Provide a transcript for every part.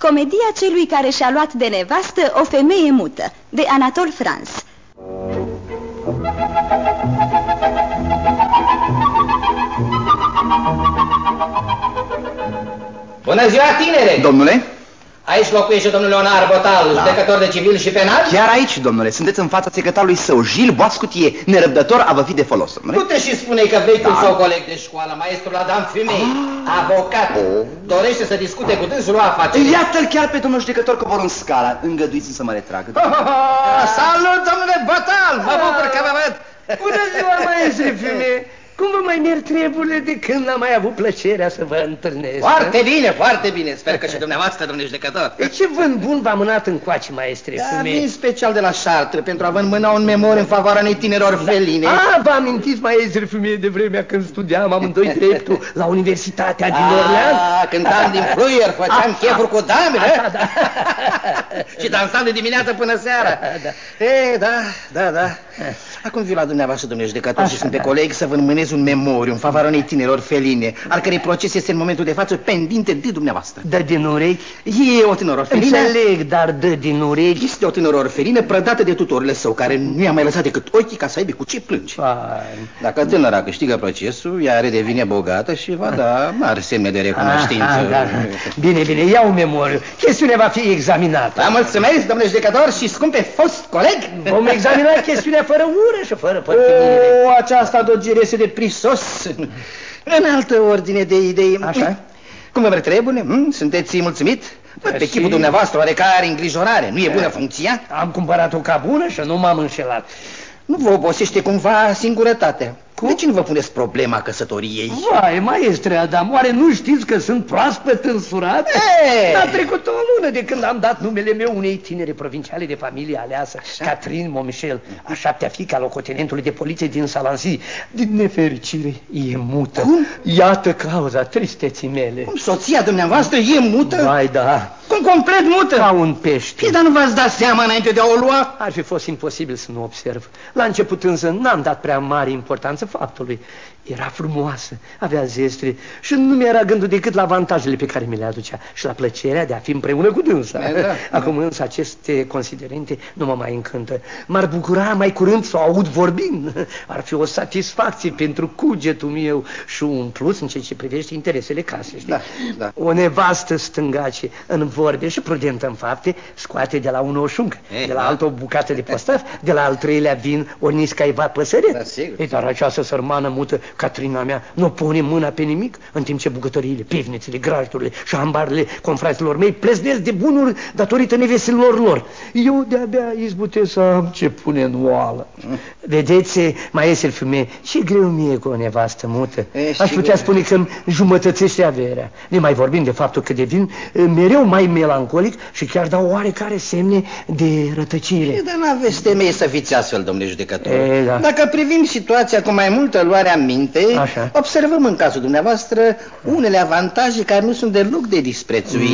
Comedia celui care și-a luat de nevastă o femeie mută, de Anatole France. Bună ziua, tinere! Domnule? Aici locuiește domnul Leonard Botal, judecător de civil și penal? Chiar aici, domnule. Sunteți în fața secretarului său, Gilles Boascutie, nerăbdător a vă fi de folos, domnule. Du-te și spune că vechiul său coleg de școală, maestrul Adam Fumei, avocat, dorește să discute cu dânsul o afacere. Iată-l chiar pe domnul judecător Coborâ în scala. Îngăduiți să mă retrag. Salut, domnule Botal! Mă bucur că vă văd! Bună ziua, maestre Fumei! Cum vă mai merg treburile de când am mai avut plăcerea să vă întâlnesc? Foarte bine, foarte bine. Sper că și dumneavoastră, domnule judecător. De ce vânt bun v-a mânat încoace, maestre Fumei? Vin special de la Chartres pentru a vă înmâna un memor în favoarea unei tineri orfeline. Vă amintiți, maestre Fumei, de vremea când studiam amândoi dreptul la Universitatea din Orleans? Cântam din fluier, făceam chefuri cu damele. Și dansam de dimineață până seara. Da. Acum viu la dumneavoastră, domnule judecător, și sunt pe coleg să vă înmânez un memoriu în favoarea unei tineri orfeline, al cărei proces este în momentul de față pendinte de dumneavoastră. Dă din urechi? E o tânără orfelină. Înțeleg, dar dă din urechi. Este o tânără orfelină prădată de tutorile său, care nu i-a mai lăsat decât ochii ca să aibă cu ce plângi. Dacă tânăra câștigă procesul, ea redevine bogată și va da mari semne de recunoștință. Bine, iau memoriu. Chestiunea va fi examinată. Mulțumesc, domnule judecător și scumpe fost coleg. Vom examina chestiunea fără ură și fără părtinire. Aceasta dogire este de prisos. În altă ordine de idei. Așa? Cum vă trebuie? Sunteți mulțumit? Văd pe chipul dumneavoastră oarecare îngrijorare. Nu e bună funcția? Am cumpărat-o ca bună și nu m-am înșelat. Nu vă obosește cumva singurătatea? De ce nu vă puneți problema căsătoriei? Vai, maestre Adam, oare nu știți că sunt proaspăt însurat? A trecut o lună de când am dat numele meu unei tinere provinciale de familie aleasă, Catherine Momichel, a șaptea fiică a locotenentului de poliție din Salancy. Din nefericire, e mută. Cum? Iată cauza tristeții mele. Cum, soția dumneavoastră e mută? Vai, da. Cum complet mută? Ca un pește. Dar nu v-ați dat seama înainte de a o lua? Ar fi fost imposibil să nu observ. La început însă n-am dat prea mare importanță faptului. Era frumoasă, avea zestre și nu mi-era gândul decât la avantajele pe care mi le aducea și la plăcerea de a fi împreună cu dânsa. Acum însă aceste considerente nu mă mai încântă. M-ar bucura mai curând să o aud vorbind. Ar fi o satisfacție pentru cugetul meu și un plus în ceea ce privește interesele casei. Da. O nevastă stângace în vorbe și prudentă în fapte scoate de la unul o șuncă, de la altă o bucată de postaf, de la al treilea vin o niscaiva păsăret. Dar această sărmană mută, Catrina mea, nu pune mâna pe nimic, în timp ce bucătăriile, pivnițele, grajdurile și ambarele confraților mei pleznesc de bunuri datorită neveselor lor. Eu de-abia izbutesc să am ce pune în oală. Vedeți, maestre Fumei, ce greu mie cu o nevastă mută. Aș putea spune că îmi jumătățește averea. Ne mai vorbim de faptul că devin mereu mai melancolic și chiar dau oarecare semne de rătăcire. Dar n-aveți temei să fiți astfel, domnule judecător. Dacă privim situația cu mai multă luare aminte, observăm în cazul dumneavoastră unele avantaje care nu sunt deloc de disprețuit.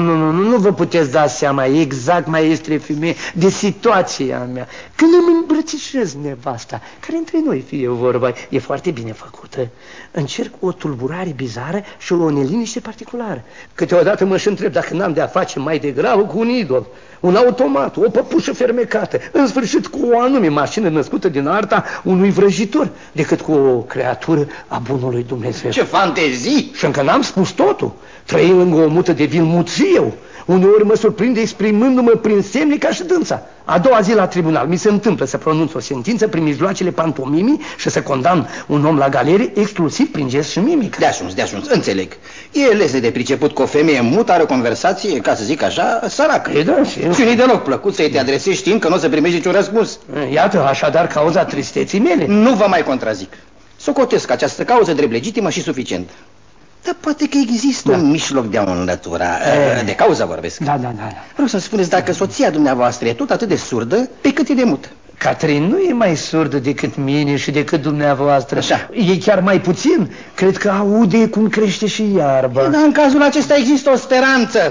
Nu vă puteți da seama exact, maestre Fumei, de situația mea. Când îmi îmbrățișez nevasta, care între noi, fie vorba, e foarte bine făcută, încerc o tulburare bizară și o neliniște particulară. Câteodată mă și întreb dacă n-am de-a face mai degrabă cu un idol, un automat, o păpușă fermecată, în sfârșit cu o anume mașină născută din arta unui vrăjitor, decât cu o creatură a bunului Dumnezeu. Ce fantezii! Și încă n-am spus totul. Trăind lângă o mută de vin mut și eu. Uneori mă surprinde exprimându-mă prin semne ca și dânsa. A doua zi la tribunal mi se întâmplă să pronunț o sentință prin mijloacele pantomimii și să condamn un om la galerie exclusiv prin gest și mimic. De ajuns, înțeleg. E lesne de priceput că o femeie mută are o conversație, ca să zic așa, săracă. Și nu-i deloc plăcut să-i te adresezi știind că nu o să primești niciun răspuns. Iată, așadar, cauza tristeții mele. Nu vă mai contrazic. Socotesc această cauză drept legitimă și suficientă. Dar poate că există un mijloc de a o înlătura. De cauză vorbesc. Da. Vreau să-mi spuneți dacă soția dumneavoastră e tot atât de surdă pe cât e de mută. Catherine nu e mai surdă decât mine și decât dumneavoastră. Așa. E chiar mai puțin. Cred că aude cum crește și iarba. Dar în cazul acesta există o speranță.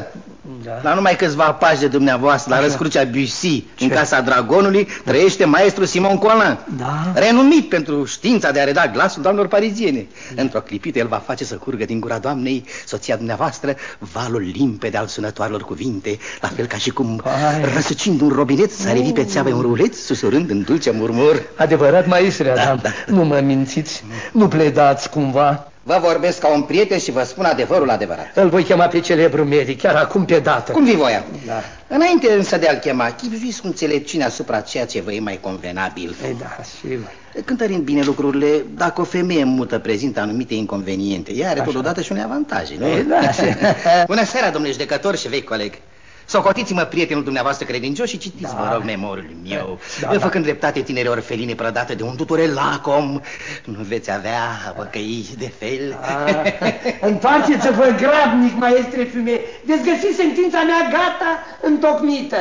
Da. La numai câțiva pași de dumneavoastră, la răscrucea Bussy, în Casa Dragonului, trăiește maestru Simon Colin, renumit pentru știința de a reda glasul doamnelor pariziene. Într-o clipită el va face să curgă din gura doamnei, soția dumneavoastră, valul limpede al sunătoarelor cuvinte, la fel ca și cum, răsucind un robinet, s-a revit pe țeavă un ruleț, susurând în dulce murmur. Adevărat, maestre Adam, nu mă mințiți, nu pledați cumva. Vă vorbesc ca un prieten și vă spun adevărul adevărat. Îl voi chema pe celebru medic, chiar acum pe dată. Cum vi voia? Da. Înainte însă de a-l chema, chipzuiți cu înțelepciune asupra ceea ce vă e mai convenabil. Ei, da, sigur. Cântărind bine lucrurile, dacă o femeie mută prezintă anumite inconveniente, ea are totodată și unei avantaje, nu? Ei, da. Bună seara, domnule judecător și vechi coleg. Socotiți-mă prietenul dumneavoastră credincios și citiți, vă rog, memorul meu. Făcând dreptate tinere orfeline prădate de un tutore lacom, nu veți avea văcăi de fel. Întoarceți-vă grabnic, maestre Fumet. Veți găsi sentința mea gata, întocmită.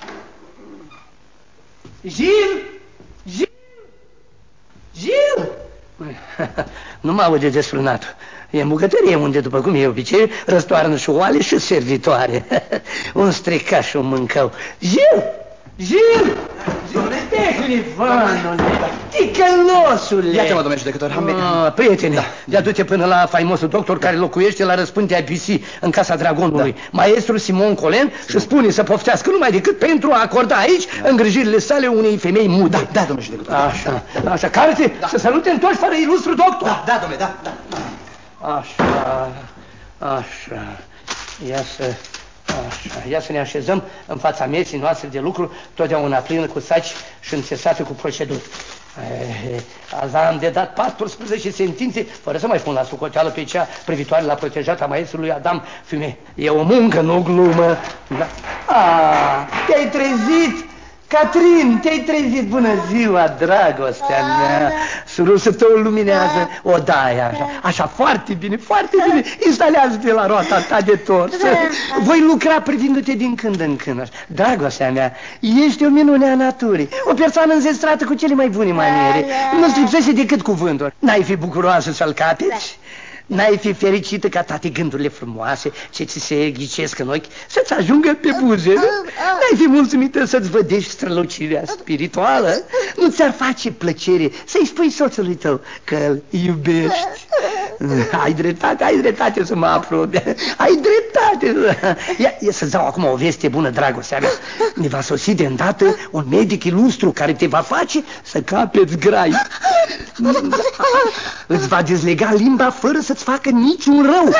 Gilles! Nu mă aude desfrânat. E în bucătărie unde, după cum e obicei, răstoarnă și oale și servitoare. Un stricaș o mâncau. Gilles! Tehlivanule! Ticălosule! Iată-mă, domnule judecător. Prietene, ia du-te până la faimosul doctor care locuiește la răspântea Bussy, în Casa Dragonului, maestru Simon Colin, și spune să poftească numai decât pentru a acorda aici îngrijirile sale unei femei mude. Da, domnule judecător. Așa, care-te să salute întorci fără ilustru doctor. Da, domnule, da. Așa, ia să ne așezăm în fața mesii noastre de lucru, totdeauna plină cu saci și înțesată cu proceduri. Azi am de dat 14 sentințe, fără să mai pun la socoteală pe cea privitoare la protejata maestrului Adam Fumet. E o muncă, nu o glumă. Te-ai trezit! Catrin, te-ai trezit, bună ziua, dragostea mea. Surusul tău luminează odaia, așa, foarte bine, instalează-te la roata ta de tors. Voi lucra privindu-te din când în când, așa. Dragostea mea, ești o minune a naturii, o persoană înzestrată cu cele mai bune maniere, nu-ți lipsește decât cuvânturi. N-ai fi bucuroasă să-l capeți? N-ai fi fericită ca toate gândurile frumoase ce ți se ghicesc în ochi să-ți ajungă pe buze? N-ai fi mulțumită să-ți vădești strălucirea spirituală? Nu ți-ar face plăcere să-i spui soțului tău că îl iubești? Ai dreptate să mă aprobi. Ai dreptate. Ia să-ți dau acum o veste bună, dragostea mea. Ne va sosi de îndată un medic ilustru care te va face să capeți grai. Îți va dezlega limba fără să-ți facă niciun rău.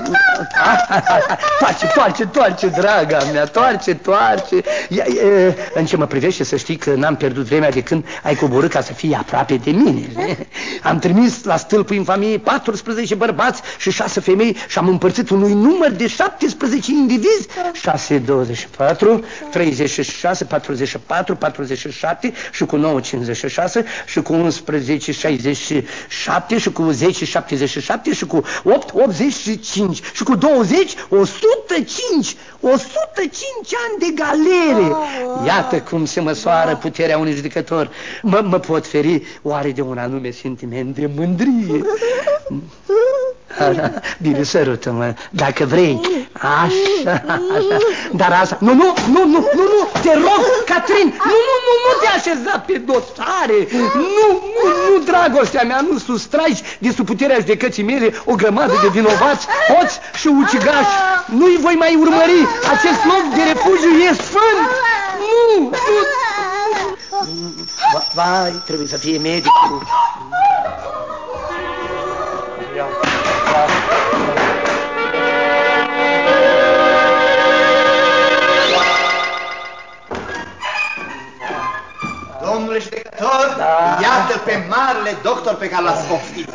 Toarce, draga mea, toarce. În ce mă privește, să știi că n-am pierdut vremea de când ai coborât ca să fii aproape de mine. Am trimis la stâlpul infamiei 14 bărbați și 6 femei și am împărțit unui număr de 17 indivizi. 6, 24, 36, 44, 47 și cu 9, 56 și cu 11, 67 și cu 10, 77 și cu 8, 85 și cu 20, 105 ani de galere. Iată cum se măsoară puterea unui judecător. Mă pot feri oare de un anume sentiment de mândrie? Bine, sărută-mă, dacă vrei. Așa. Dar asta... Nu, te rog, Catrin, nu te așeza pe dotare. Nu, dragostea mea, nu sustragi de sub puterea judecății mele o grămadă de vinovați, hoți și ucigași. Nu-i voi mai urmări. Acest loc de refugiu e sfânt. Nu. Vai, trebuie să fie medicul. Domnule judecător, iată pe marele doctor pe care l-ați poftit.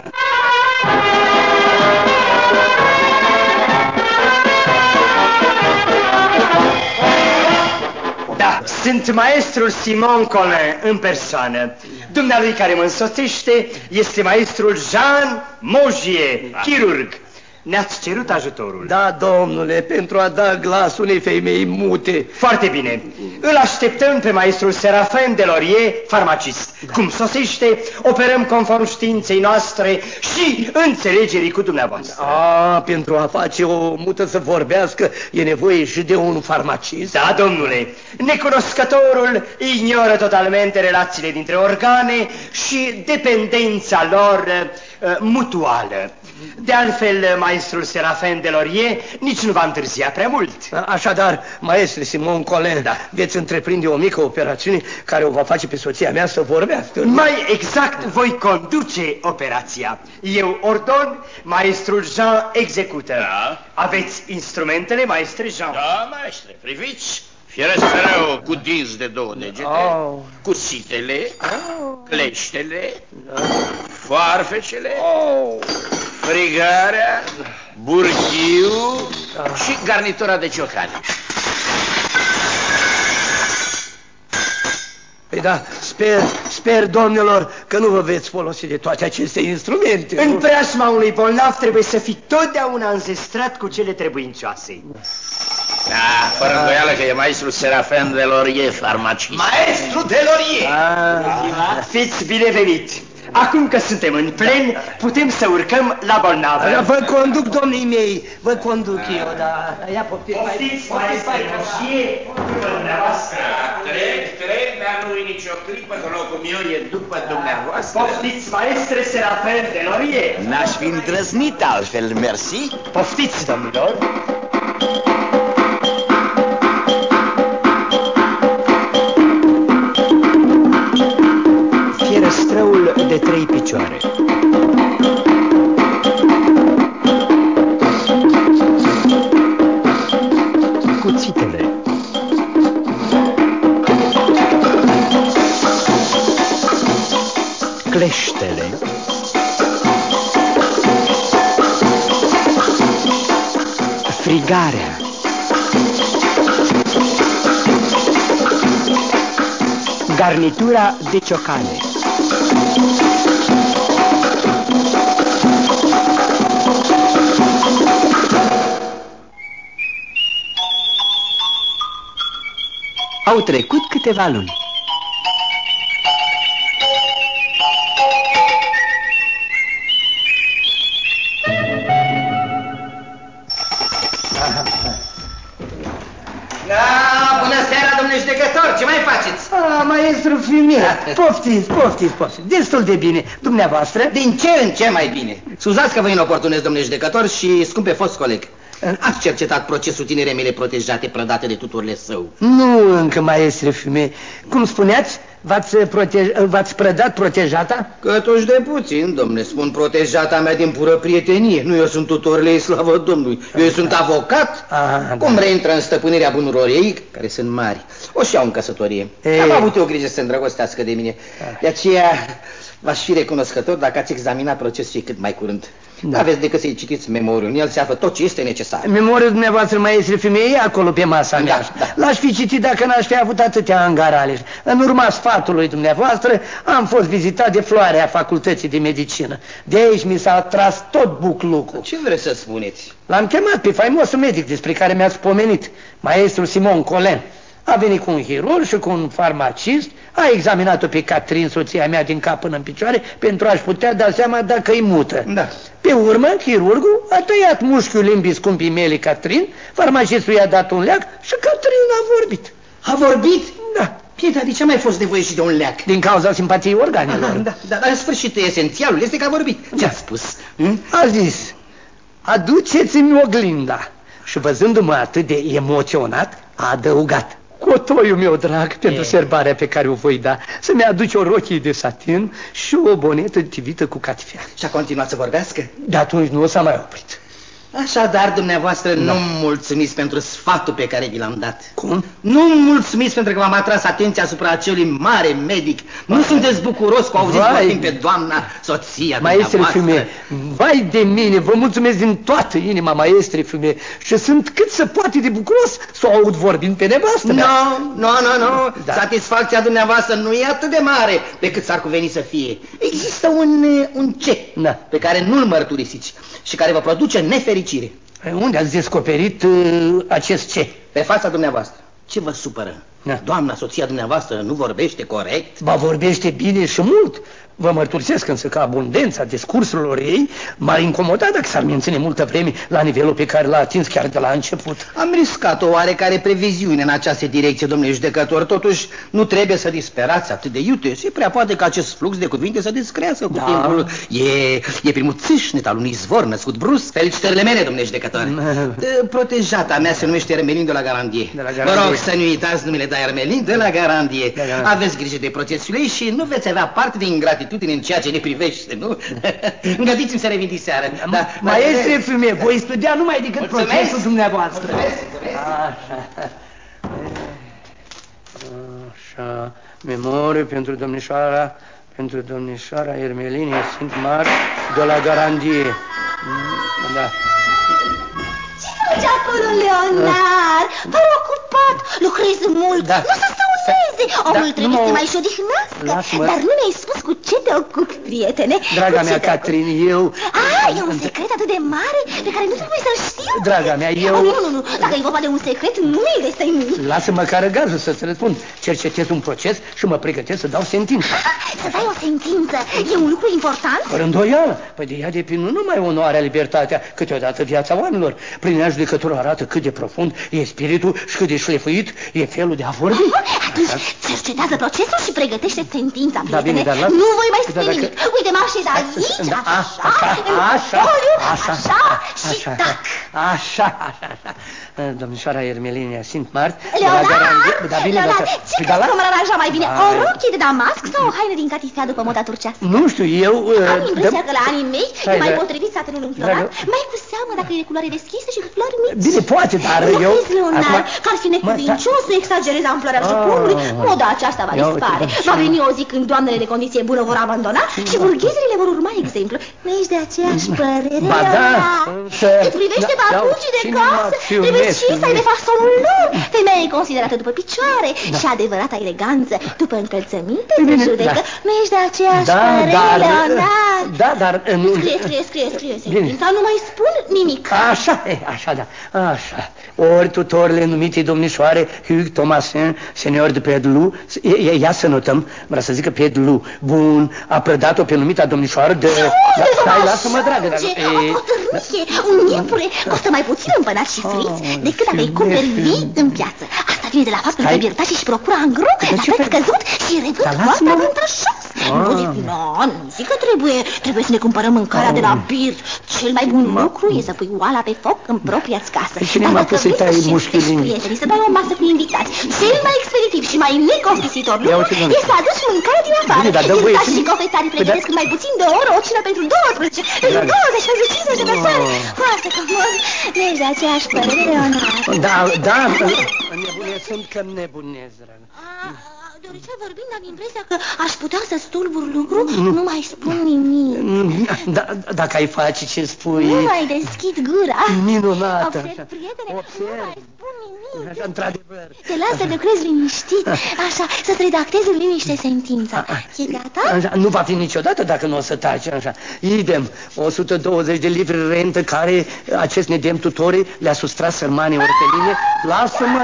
Da, sunt maestrul Simon Colin în persoană. Dumnealui care mă însoțește este maestrul Jean Mogier, chirurg. ne-ați cerut ajutorul. Da, domnule, pentru a da glas unei femei mute. Foarte bine. Îl așteptăm pe maestrul Serafin Delorie, farmacist. Da. Cum sosește, operăm conform științei noastre și înțelegerii cu dumneavoastră. Pentru a face o mută să vorbească e nevoie și de un farmacist? Da, domnule. Necunoscătorul ignoră totalmente relațiile dintre organe și dependența lor mutuală. De altfel, maestrul Serafin Delorie nici nu va întârzia prea mult. Așadar, maestre Simon Colin, da, veți întreprinde o mică operațiune care o va face pe soția mea să vorbească. Mai exact, voi conduce operația. Eu ordon, maestrul Jean execută. Da. Aveți instrumentele, maestre Jean? Da, maestre, priviți. Fierăstrău cu dinți de 2 degete, cuțitele, cleștele, foarfecele, frigarea, burghiul și garnitura de ciocane. Păi da, sper, domnilor, că nu vă veți folosi de toate aceste instrumente. În preajma unui bolnav trebuie să fii totdeauna înzestrat cu cele trebuincioase. Da, fără îndoială că e maestrul Serafin Delorie, farmacist. Maestru Delorie! Fiți binevenit! Acum că suntem în plen, putem să urcăm la bolnavă. Vă conduc, domnii mei, vă conduc eu, dar ia poftiți. Poftiți, maestre, și după dumneavoastră. Trec, dar nu-i nicio clipă, că locul meu e după dumneavoastră. Poftiți, maestre Serafin Delorie. N-aș fi îndrăznit altfel, mersi. Poftiți, domnilor. Fierăstrăul de 3 picioare. Cuțitele. Cleștele. Frigarea. Garnitura de ciocane. Au trecut câteva luni. Bună seara, domnule judecător, ce mai faceți? Maestru Fimea, poftiți, destul de bine. Dumneavoastră? Din ce în ce mai bine. Scuzați că vă inoportunez, domnule judecător, și scumpe fost coleg. Ați cercetat procesul tinerei mele protejate, prădate de tuturile său? Nu încă, maestre Fimea. Cum spuneați, v-ați prădat protejata? Cătuși de puțin, domnule, spun protejata mea din pură prietenie. Nu eu sunt tutorul ei, slavă Domnului. Eu sunt avocat. Cum reintră în stăpânirea bunurilor ei, care sunt mari, o și iau în căsătorie. Am avut eu grijă să se îndrăgostească de mine. De aceea v-aș fi recunoscător dacă ați examinat procesul cât mai curând. Da. Aveți decât să-i citiți memoriul. În el se află tot ce este necesar. Memoriul dumneavoastră, maestre Fimea, acolo pe masa mea. Da. L-aș fi citit dacă n-aș fi avut atâtea angarale. În urma sfatului dumneavoastră am fost vizitat de floarea facultății de medicină. De aici mi s-a tras tot buclucul. Ce vreți să spuneți? L-am chemat pe faimosul medic despre care mi-ați pomenit, maestrul Simon Colin. A venit cu un chirurg și cu un farmacist, a examinat-o pe Catherine, soția mea, din cap până în picioare, pentru a-și putea da seama dacă e mută. Da. Pe urmă, chirurgul a tăiat mușchiul limbii scumpii mele, Catherine, farmacistul i-a dat un leac și Catherine a vorbit. A vorbit? Da. Pieta, de ce mai fost nevoie și de un leac? Din cauza simpatiei organelor. Da, dar în sfârșit esențialul este că a vorbit. Ce a spus? A zis, aduceți-mi oglinda. Și văzându-mă atât de emoționat, a adăugat, cotoiul meu drag, pentru serbarea pe care o voi da, să-mi aduci o rochie de satin și o bonetă tivită cu catifea. Și a continuat să vorbească? De atunci nu s-a mai oprit. Așadar, dumneavoastră, nu mulțumiți pentru sfatul pe care vi l-am dat. Cum? Nu mulțumiți pentru că v-am atras atenția asupra acelui mare medic. Nu sunteți bucuros cu auziți vorbind pe doamna soția Maestre dumneavoastră. Fume, vai de mine, vă mulțumesc din toată inima, maestre Fume, și sunt cât se poate de bucuros să o aud vorbind pe nevastă. Nu. Da. Satisfacția dumneavoastră nu e atât de mare pe cât s-ar cuveni să fie. Există un ce pe care nu-l mărturisiți și care vă produce nefericire. Unde ați descoperit acest ce? Pe fața dumneavoastră. Ce vă supără? Doamna, soția dumneavoastră, nu vorbește corect? Ba, vorbește bine și mult. Vă mărturisesc însă că abundența discursurilor ei m-ar incomoda dacă s-ar menține multă vreme la nivelul pe care l-a atins chiar de la început. Am riscat o oarecare previziune în această direcție, domnule judecător. Totuși, nu trebuie să disperați atât de iute. Și prea poate că acest flux de cuvinte să descrească cu timpul. E primul țâșnet al unui izvor născut brusc. Felicitările mele, domnule judecător. Protejata mea se numește Ermelin de la Garandie. Vă rog să nu uitați numele de Ermelin de la Garandie. Aveți grijă de protecțiile ei și nu veți avea parte de ingratitudine în ceea ce ne privește, nu? Îngădiți-mi să revin diseară. Maestre Fume, voi studia numai decât procesul dumneavoastră. Așa, memorie pentru domnișoara Ermelinie Sint-Mar de la Garandie. Da. Ce faci acolo, Leonard? Pare ocupat, lucrezi mult, nu să stăuneze. Omul trebuie să mai și odihnească. Dar nu mi-ai spus cu ce te ocupi, prietene. Draga mea, Catrin, eu... E un secret atât de mare pe care nu trebuie să-l știu. Draga mea, eu... Nu, dacă e vorba de un secret, nu mi-i destăinui. Lasă măcar gazul să-ți răspund. Cercetez un proces și mă pregătesc să dau sentința. Să dai o sentință e un lucru important? Fără îndoială. Păi de ea depind nu numai onoarea, libertatea, câteodată viața oamenilor. Prin ea judecătorul arată cât de profund e spiritul și cât de șlefuit e felul de a vorbi. Atunci cercetează procesul și pregătește sentința, prietene. Bine, dar nu voi mai spune nimic. Uite, mă așez aici, așa, și tac. Așa. Domnișoara Ermelinia Sint-Mart. Leonard, ce crezi că mă aranja mai bine? O rochie de damasc sau o haină din catifea după moda turcească? Nu știu, eu... Am impresia că la anii mei e mai potrivit satinul înflorat, mai cu seamă dacă e de culoare deschisă și cu flori mici. Bine, poate, dar eu... Nu crezi, Leonard, că ar fi necuvincios să exagerez amploarea suporului? Moda aceasta va dispare. Va veni o zi când doamnele de condiție bună vor abandona și burghezele vor urma exemplu. Nu ești de aceeași părere, Leonard? Te privește papucii de casă, trebuie și să ai de fasonul lor. Femeia e considerată după picioare și adevărata eleganță după încălțăminte se judecă. Nu ești de aceeași părere, Leonard? Dar... Scrie sentința, nu mai spun nimic. Așa. Ori tutorile numite domnișoare Hugues Thomasin, senior de Pedlu, ia să notăm, vreau să zic că Pedlu, bun, a prădat-o pe numita domnișoară de... Lasă-mă, dragă. O târnie, un iepure, costă mai puțin împănat și friți decât dacă îi cumperi vii în piață. Asta vine de la faptul că Birtașii își procură angro la preț scăzut și revând foarte avantajos. Nu zic că trebuie să ne cumpărăm mâncarea de la Bir. Cel mai bun lucru e să pui oala pe foc în propria-ți casă. Cine m-a pus să-i tai mușchiul? Prietenii, să dai o masă cu invitați. Cel mai expeditiv și mai necostisitor lucru e să aduci mâncare din afară. Birtașii și cofetarii pregătesc în mai puțin de o oră o cină pentru 12, pentru 20, pentru 50 de persoane. Foarte frumos. Nu ești de aceeași părere, Leonard? Da, nebunesc, că nebunesc, dragă. De oricel vorbind, am impresia că aș putea să stulbur lucru, nu mai spun nimic. Dacă ai face ce spui... Nu mai deschid gura. Minunată. Observ, prietene, că nu mai spun nimic. Așa, într-adevăr. Te las să lucrezi liniștit, așa, să-ți redactezi în liniște sentința. E gata? Așa, nu va fi niciodată dacă nu o să taci, așa. Idem, 120 de livri rentă care acest nedemn tutore le-a sustras sărmane orfeline. Lasă-mă...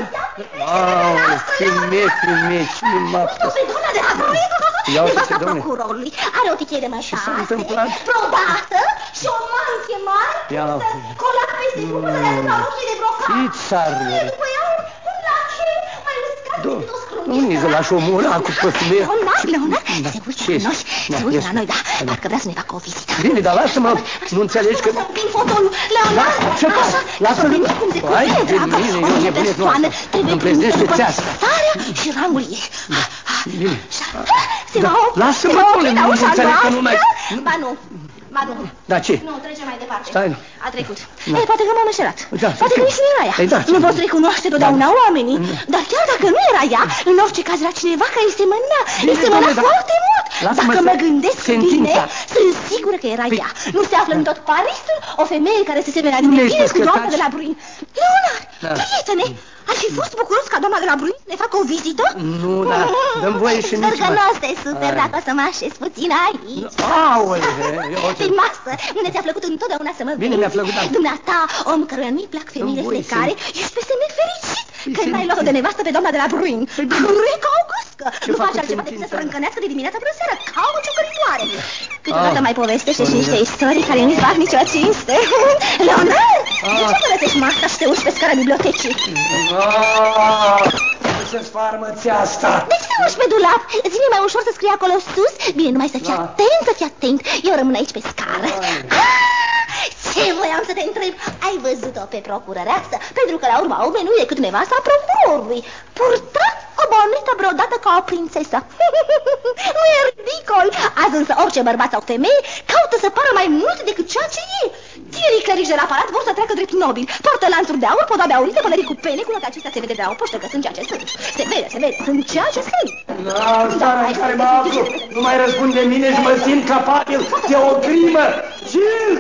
Femeie, cine m-a pus? Pe doamna de la proiectul, nevasta procurorului, are o tichie de mătase, probată și o manche mare, colat peste fumă de la rochie de brocat. După ea un lachei mai uscat de dos crumit. Nu îi lași omul ăla cu păsule. Leonard, se uită la noi, da, parcă vrea să ne facă o vizită. Bine, dar lasă-mă, nu înțelegi că... Să împing fotolul, Leonard, așa, să venim cum se cuvine, dragă. O persoană trebuie primită după starea și rangul ei. Bine. Se va opri, lasă-mă, nu înțeleg că nu mai... Ba nu. Da, ce? Nu, trece mai departe. Stai. A trecut. Ei, poate că m-am înșelat. Da, poate că nici nu era ea. Nu poți recunoaște totdeauna oamenii. Dar chiar dacă nu era ea, în orice caz era cineva care îi semăna. Îi semăna foarte mult. Dacă mă gândesc bine, sunt sigură că era ea. Nu se află în tot Parisul o femeie care se semena din bine cu doamna de la Bruin. Leonard, prietene, ar fi fost bucuros ca doamna de la Bruin să ne facă o vizită? Nu, dar dăm voie și nici... Sper că nu o să te super dacă o să mă așez puțin aici. Pe masă, mine ți-a plăcut întotdeauna să mă vezi. Bine, mi-a plăcut. Dumneata, om căruia nu-i plac femeile flecare, ești peste nefericit că n-ai luat-o de nevastă pe doamna de la Bruin. Bruin ca o gâscă. Nu face altceva decât să se râncănească de dimineața până seara, ca o ciucăritoare. Câteodată mai povestește și niște istorii care nu-i fac nicio cinste. Leonard, de ce părăsești masa și te urci pe scara bibliotecii? Ce sfarmă-ți asta? De ce te urci pe dulap? Zi-mi mai ușor să scrie acolo sus? Bine, numai să fii atent, să fii atent. Eu rămân aici pe scară. Ce voiam să te întreb? Ai văzut-o pe procurăreasă? Pentru că la urma urmei nu e decât nevasta procurorului. Purtat o bornită vreodată ca o prințesă. Nu e ridicol. Azi însă orice bărbat sau femeie caută să pară mai mult decât ceea ce e. Tinerii clerici de la palat vor să treacă drept nobil. Poartă lanțuri de aur, podabe aurite, pălării cu pene. Cu toate acestea se vede de la o poștă că sunt ceea ce sunt. Se vede, sunt ceea ce sunt. Starea în care mă aflu nu mai răspunde mine și mă simt capabil de o crimă. Gil!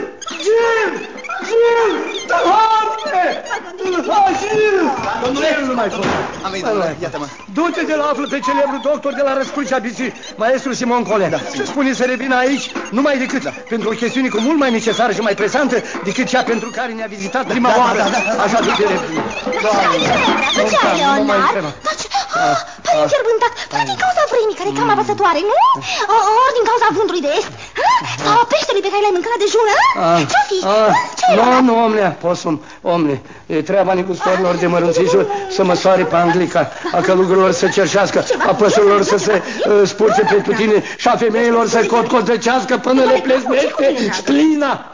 Doamne! Gil! Domnule, nu mai pot. Am venit, iată-mă. Du-te de la aflu pe celebrul doctor de la Răscrucea Biții, maestru Simon Colen. Și spune să revină aici numai decât pentru o chestiune cu mult mai necesară și mai presantă decât cea pentru care ne-a vizitat prima oară. Așa du-te repede. Ce ai, Leonard? Păi înfierbântat, păi din cauza vremii care e cam apăsătoare, nu? Ori din cauza vântului de est? Sau a peștelui pe care l-ai mâncat la dejun, ce-o fi? Nu, omule, e treaba negustorilor de mărunțișuri să măsoare pe Anglica, a călugărilor să cerșească, a păsărilor să se spurce pe tutine și a femeilor să cotcotăcească până le plesnește splina.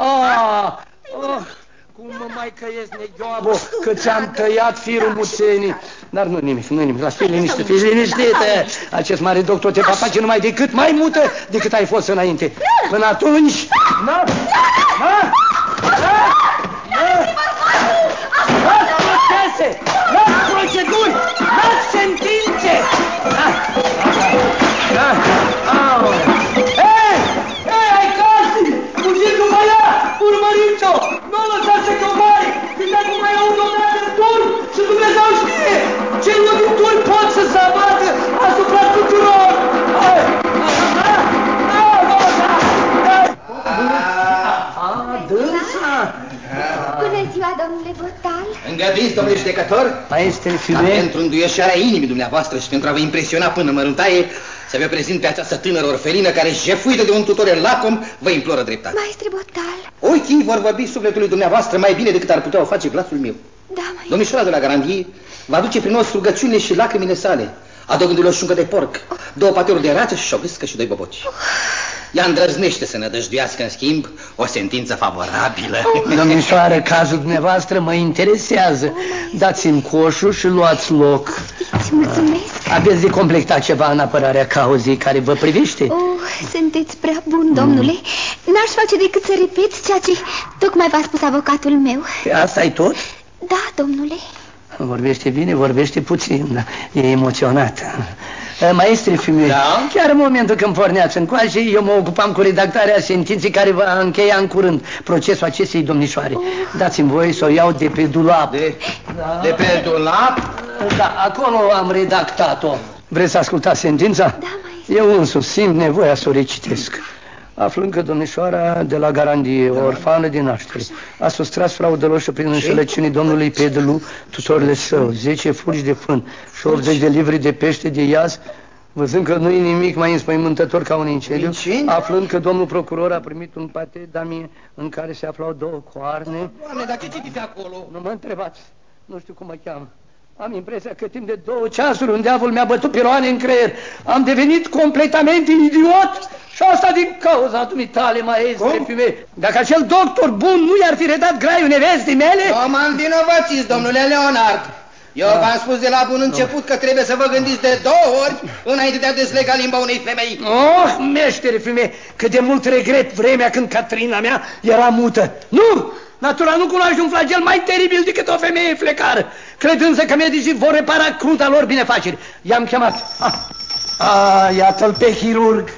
Cum mă mai căiesc, neghioabo, că ți-am tăiat firul muțenii. Dar nu nimic, las, fii liniștită. Acest mare doctor te va face numai decât mai mută decât ai fost înainte. Până atunci... Las procese, las proceduri, las sentințe. Hai, Carsi, fugiți după ea, urmăriți-o, nu o lăsați să coboare, când acum mai aud o dată în turn și Dumnezeu știe, cei loditori pot să se abată asupra tuturor. Bună ziua, domnule Botal. Îngăduiți, domnule judecător, pentru înduieșarea inimii dumneavoastră și pentru a vă impresiona până măruntaie, să vă prezint pe această tânără orfelină care, jefuită de un tutor lacom, vă imploră dreptate. Maestre Botal. Ochii vor vorbi sufletului dumneavoastră mai bine decât ar putea o face glasul meu. Da, maestre. Domnișoara de la Garandie va duce prin os rugăciunile și lacrimile sale, adăugându-le o șuncă de porc, 2 pateuri de rață și o gâscă și 2 boboci. Ea îndrăznește să nădăjduiască, în schimb, o sentință favorabilă. Domnișoară, cazul dumneavoastră mă interesează. Dați-mi coșul și luați loc. Mulțumesc. Aveți de completat ceva în apărarea cauzei care vă privește? Sunteți prea bun, domnule. N-aș face decât să repet ceea ce tocmai v-a spus avocatul meu. Asta-i tot? Da, domnule. Vorbește bine, vorbește puțin, dar e emoționată. Maestre Fumie, chiar în momentul când porneați încoace, eu mă ocupam cu redactarea sentinței care va încheia în curând procesul acestei domnișoare. Dați-mi voie să o iau de pe dulap. De pe dulap? Da, acolo am redactat-o. Vreți să ascultați sentința? Da, maestre. Eu însuși simt nevoia să o recitesc. Aflând că domnișoara de la Garandie, o orfană din naștere, a sustras fraudăloșă prin înșelăciunii domnului Pedelu tutorile său, 10 fulgi de fân și 80 de livri de pește de iaz, văzând că nu e nimic mai înspăimântător ca un incendiu, aflând că domnul procuror a primit un pate damie în care se aflau 2 coarne... Doamne, dar ce citiți acolo? Nu mă întrebați, nu știu cum mă cheamă. Am impresia că timp de 2 ceasuri un diavol mi-a bătut piroane în creier. Am devenit completamente idiot și asta din cauza dumitale, maestre Fumie. Dacă acel doctor bun nu i-ar fi redat graiul nevestei mele... Nu mă învinovățiți, domnule Leonard. Eu v-am spus de la bun început că trebuie să vă gândiți de 2 ori înainte de a deslega limba unei femei. Oh, meștere femeie, cât de mult regret vremea când Catrina mea era mută. Nu! Natura nu cunoaște un flagel mai teribil decât o femeie flecară. Cred însă că medicii vor repara cruda lor binefaceri. I-am chemat. Iată-l pe chirurg.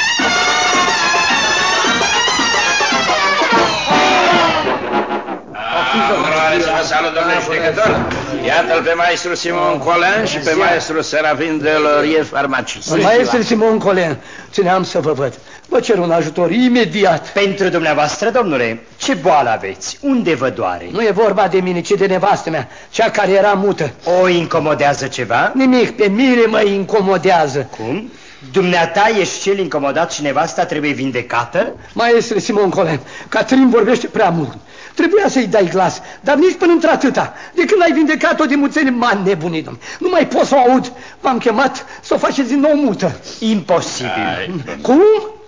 Vă salut, domnule judecător. Iată-l pe maestru Simon Colin și pe maestru Serafin de Laurier, farmacist. Maestru Simon Colin, țineam să vă văd. Vă cer un ajutor imediat. Pentru dumneavoastră, domnule, ce boală aveți? Unde vă doare? Nu e vorba de mine, ci de nevastă mea, cea care era mută. O incomodează ceva? Nimic, pe mine mă incomodează. Cum? Dumneata ești cel incomodat și nevasta trebuie vindecată? Maestre Simon Colin, Catrin vorbește prea mult. Trebuia să-i dai glas, dar nici până într-atâta. De când ai vindecat-o de muțenie, m-a nebunit, domnule. Nu mai pot să o aud. V-am chemat să o faceți din nou mută. Imposibil. Cum?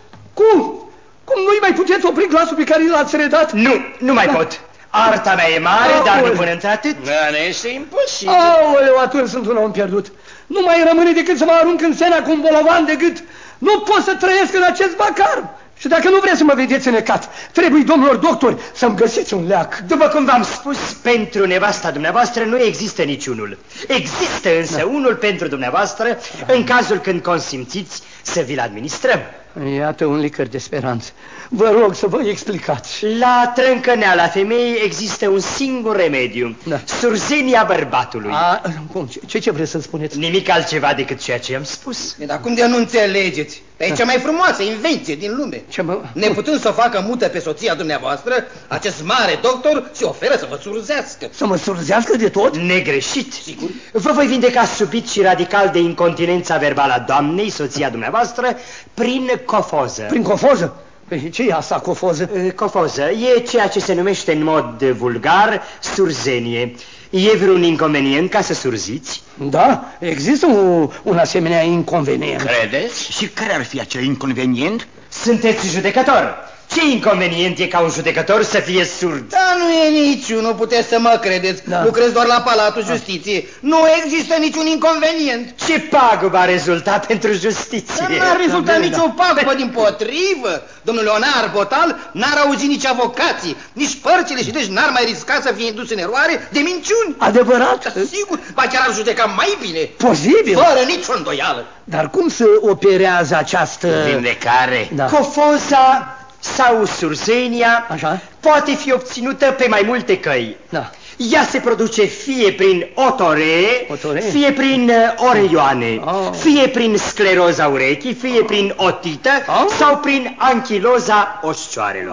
Cum nu-i mai puteți opri glasul pe care l-ați redat? Nu mai pot. Arta mea e mare, dar nu până într-atât. Da, este imposibil. Aoleu, atunci sunt un om pierdut. Nu mai rămâne decât să mă arunc în sena cu un bolovan de gât. Nu pot să trăiesc în acest vacar. Și dacă nu vreți să mă vedeți înecat, trebuie, domnilor doctori, să-mi găsiți un leac. După cum v-am spus, pentru nevasta dumneavoastră nu există niciunul. Există însă unul pentru dumneavoastră în cazul când consimțiți să vi-l administrăm. Iată un licăr de speranță. Vă rog să vă explicați. La trâncăneala femeii există un singur remediu. Surzenia bărbatului. Cum? Ce vreți să spuneți? Nimic altceva decât ceea ce am spus. Dar cum de nu înțelegeți? E cea mai frumoasă invenție din lume. Neputând să o facă mută pe soția dumneavoastră, acest mare doctor se oferă să vă surzească. Să mă surzească de tot? Negreșit. Sigur. Vă voi vindeca subit și radical de incontinența verbală a doamnei, soția dumneavoastră, prin cofoză. Prin cofoză? Păi ce e asta, cofoză? Cofoză e ceea ce se numește în mod vulgar surzenie. E vreun inconvenient ca să surziți? Da, există un asemenea inconvenient. Credeți? Și care ar fi acel inconvenient? Sunteți judecător. Ce inconvenient e ca un judecător să fie surd? Da, nu e niciunul, puteți să mă credeți. Lucrez doar la Palatul Justiției. Nu există niciun inconvenient. Ce pagubă a rezultat pentru justiție? Dar n-a rezultat nicio pagubă, dimpotrivă. Domnul Leonar Botal n-ar auzi nici avocații, nici părțile și deci n-ar mai risca să fie indus în eroare de minciuni. Adevărat? Sigur, ba chiar ar judeca mai bine. Posibil? Fără nicio îndoială. Dar cum se operează această vindecare? Cofoza sau surzenia poate fi obținută pe mai multe căi. Ea se produce fie prin otoree, fie prin oreioane, fie prin scleroza urechii, fie prin otită sau prin anchiloza oscioarelor.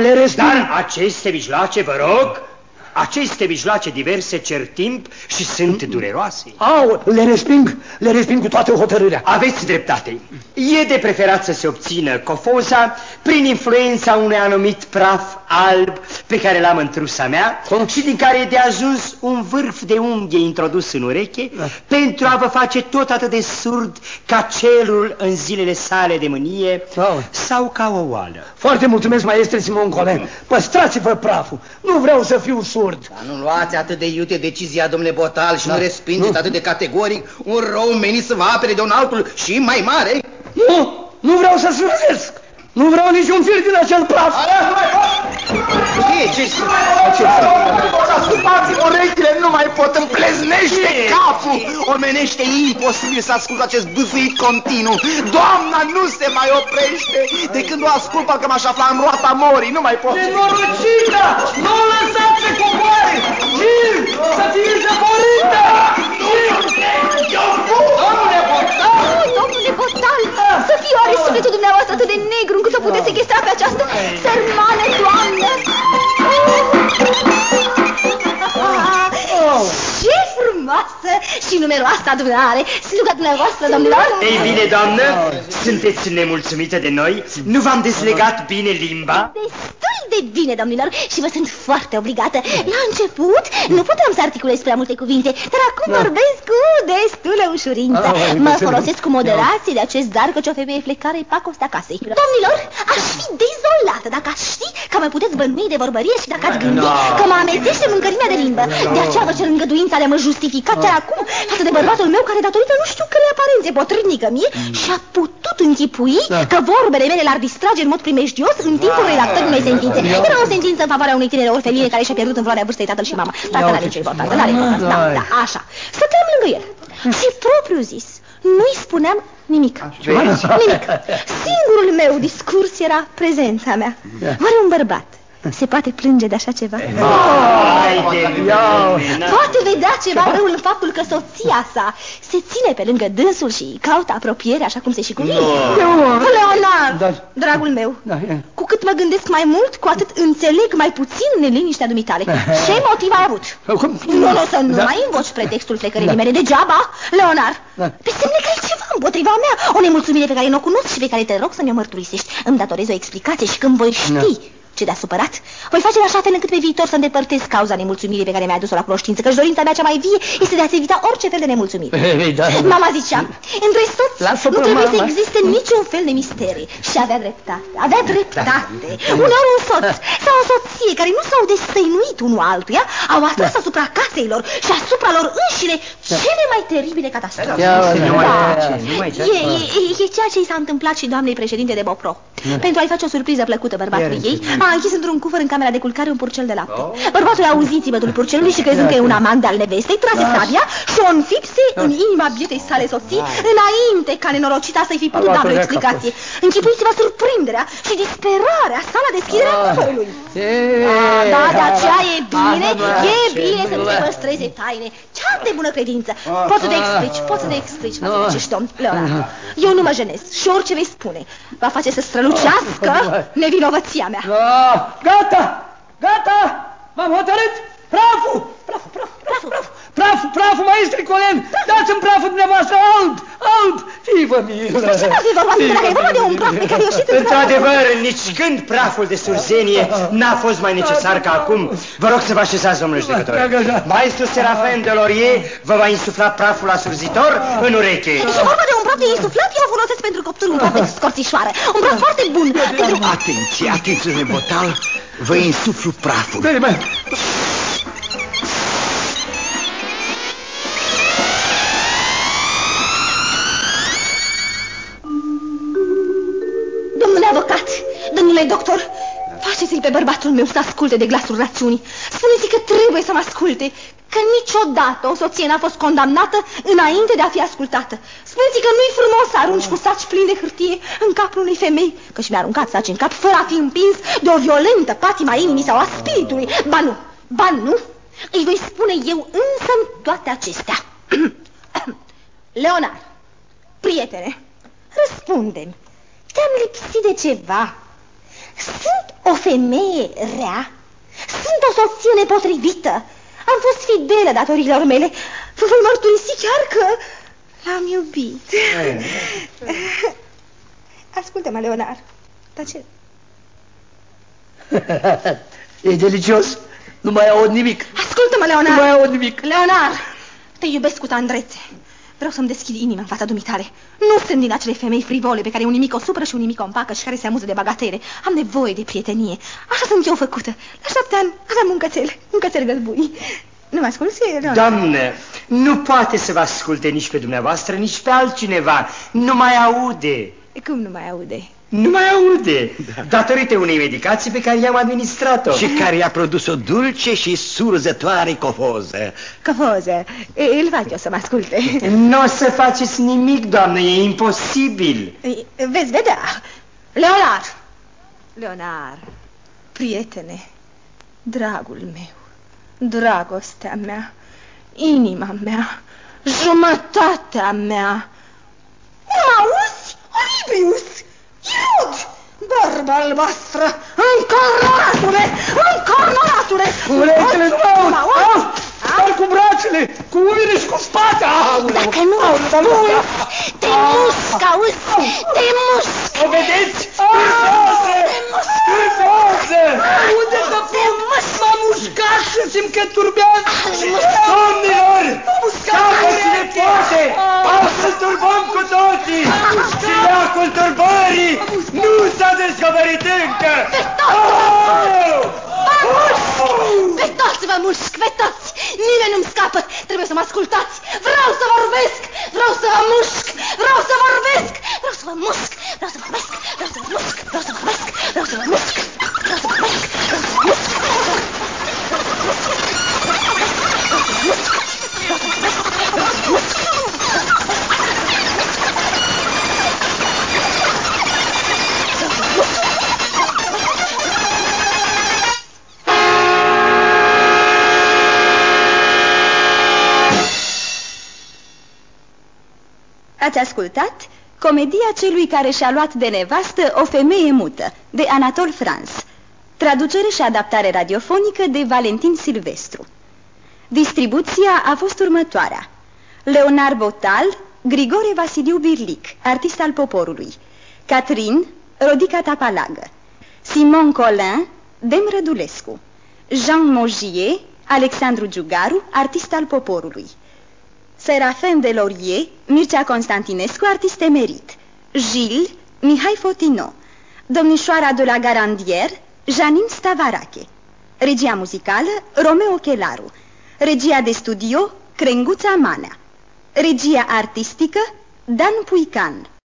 Dar aceste mijloace, vă rog, aceste mijloace diverse cer timp și sunt dureroase. Le resping cu toată hotărârea. Aveți dreptate. E de preferat să se obțină cofoza prin influența unui anumit praf alb pe care l-am în trusa mea și din care e de ajuns un vârf de unghie introdus în ureche pentru a vă face tot atât de surd ca celul în zilele sale de mânie sau ca o oală. Foarte mulțumesc, maestre Simon Colin. Păstrați-vă praful. Nu vreau să fiu surd. Dar nu luați atât de iute decizia, domnule Botal, și nu respingeți atât de categoric un rău menit să vă apere de un altul și mai mare. Nu vreau să surzesc. Nu vreau niciun fir din acel praf. Ascultați urechile, nu mai pot, îmi pleznește capul. Omenește imposibil să ascult acest bâzâit continuu. Doamna nu se mai oprește. De când o ascult, parcă m-aș afla în roata morii, nu mai pot. Nenorocită! Nu o lăsați să coboare! Gil, să fie zăvorită! Domnule Botal, să fie oare sufletul dumneavoastră atât de negru încât să puteți sequestra pe această sărmană doamnă? Ce frumoasă și numeroasă adunare! Sluga dumneavoastră, domnilor! Ei bine, doamnă, sunteți nemulțumită de noi? Nu v-am dezlegat bine limba? Destul de bine, domnilor, și vă sunt foarte obligată. La început nu puteam să articulez prea multe cuvinte, dar acum vorbesc cu destulă ușurință. Mă folosesc cu moderație de acest dar, căci o femeie flecare e pacostea casei. Domnilor, aș fi dezolată dacă aș ști că mă puteți bănui de vorbărie și dacă ați gândi că mă amețește mâncărimea de limbă. De aceea vă cer îngăduința de a mă justifica chiar acum față de bărbatul meu care, datorită nu știu cărei aparențe potrivnică mie, și-a putut închipui că vorbele mele l-ar distrage în mod primejdios în timpul redactării unei sentințe. Era o sentință în favoarea unei tinere orfeline care și-a pierdut în floarea vârstei tatăl și mama. Asta n-are nicio importanță, n-are importanță. Da, așa. Stăteam lângă el și propriu zis nu-i spuneam nimic. Nimic. Singurul meu discurs era prezența mea. Oare un bărbat se poate plânge de așa ceva? Poate vedea ceva rău în faptul că soția sa se ține pe lângă dânsul și caută apropiere așa cum se și cuvine? Leonard, dragul meu, cu cât mă gândesc mai mult, cu atât înțeleg mai puțin neliniștea dumitale. Ce motiv ai avut? Nu, să nu mai invoci pretextul plecării mele degeaba, Leonard. Pe semne că ai ceva împotriva mea, o nemulțumire pe care nu o cunosc și pe care te rog să mi-o mărturisești. Îmi datorez o explicație și când voi ști ce de-a supărat, voi face în așa fel încât pe viitor să îndepărtez cauza nemulțumirii pe care mi-a adus-o la cunoștință, căci dorința mea cea mai vie este de a-ți evita orice fel de nemulțumire. Mama zicea, între soți nu trebuie să existe niciun fel de misterii. Și avea dreptate, Uneori un soț sau o soție care nu s-au destăinuit unul altuia au atras asupra caselor și asupra lor înșine cele mai teribile catastrofe. E ceea ce i s-a întâmplat și doamnei președinte de Bopro. Pentru a-i face o surpriză plăcută bărbatului ei, a închis într-un cufăr în camera de culcare un purcel de lapte. Bărbatul a auzit țipătul purcelului și crezând că e un amant de-al nevestei, trase sabia și o înfipse în inima bietei sale soții, înainte ca nenorocita să-i fi putut da vreo explicație. Închipuiți-vă surprinderea și disperarea sa la deschiderea cufărului. Da, de aceea e bine să nu se păstreze taine. Ce-ar de bună credință. Poți să te explici, acești domn, Leonard. Eu nu mă jenez și orice vei spune va face să strălucească nevinovăția mea. Gata! M-am hotărât! Praful, maestre Colen! Dați-mi praful dumneavoastră alb! Fii-vă milă! Ce n-ar fi vorba, dacă e vorba de un praf pe care eu știu... Într-adevăr, nici când praful de surzenie n-a fost mai necesar ca acum. Vă rog să vă așezați, domnule judecător. Maestru Serafin de Laurier vă va insufla praful asurzitor în ureche. Deci e vorba de un praf de insuflat, eu folosesc pentru copturi un praf de scorțișoară. Un praf foarte bun. Atenție, domnule Botal, vă insuflu praful. Domnule avocat, domnule doctor, faceți-l pe bărbatul meu să asculte de glasul rațiunii. Spuneți-i că trebuie să mă asculte, că niciodată o soție n-a fost condamnată înainte de a fi ascultată. Spuneți-i că nu-i frumos să arunci cu saci plini de hârtie în capul unei femei, că și mi-a aruncat saci în cap fără a fi împins de o violentă patima inimii sau a spiritului. Ba nu, îi voi spune eu însă toate acestea. Leonard, prietene, răspunde-mi. Te-am lipsit de ceva. Sunt o femeie rea? Sunt o soție nepotrivită? Am fost fidelă datorilor mele. Vă voi mărturisi chiar că l-am iubit. Ascultă-mă, Leonard. Tace. E delicios. Nu mai aud nimic. Ascultă-mă, Leonard. Nu mai aud nimic. Leonard, te iubesc cu tandrețe. Vreau să-mi deschid inima în fața dumitale. Nu sunt din acele femei frivole pe care un nimic o supără și un nimic o împacă și care se amuză de bagatele. Am nevoie de prietenie. Așa sunt eu făcută. La 7 ani aveam un cățel gălbui. Nu mă asculți? Doamne, nu poate să vă asculte nici pe dumneavoastră, nici pe altcineva. Nu mai aude. Cum nu mai aude? Nu mai aude, datorită unei medicații pe care i-am administrat-o. Și care i-a produs o dulce și surzătoare cofoză. Cofoză? Îl fac eu să mă asculte. Nu o să faceți nimic, doamnă, e imposibil. Veți vedea. Leonard, prietene, dragul meu, dragostea mea, inima mea, jumătatea mea. Mă auzi, Olivius? Iud! Barbă albastră! Încornoratule! Urechile nu aud! Dar cu brațele, cu umile și cu spate! Dacă nu spui, te musc, auzi? Te musc! O vedeți? Scârfoase! Unde să pun? M-a mușcat și simt că turbează! Domnilor! Capă cine poate! Lacul Turbării nu s-a descoperit încă! Vetați-vă, mușc, vetați! Nimeni nu-mi scapă! Trebuie să mă ascultați! Vreau să vorbesc! Vreau să vă mușc! Vreau să vorbesc! Vreau să vă mușc! Vreau să vorbesc! Vreau să vă mușc! Vreau să vorbesc! Vreau să vă mușc! Vreau să vorbesc! Vreau să vă mușc! Ați ascultat Comedia celui care și-a luat de nevastă o femeie mută, de Anatol France. Traducere și adaptare radiofonică de Valentin Silvestru. Distribuția a fost următoarea: Leonard Botal, Grigore Vasiliu Birlic, artist al poporului; Catherine, Rodica Tapalagă; Simon Colin, Dem Rădulescu; Jean Mogier, Alexandru Giugaru, artist al poporului; Serafin Delorier, Mircea Constantinescu, artist emerit; Gilles, Mihai Fotino; Domnișoara de la Garandier, Janine Stavarache. Regia muzicală, Romeo Chelaru. Regia de studio, Crenguța Manea. Regia artistică, Dan Puican.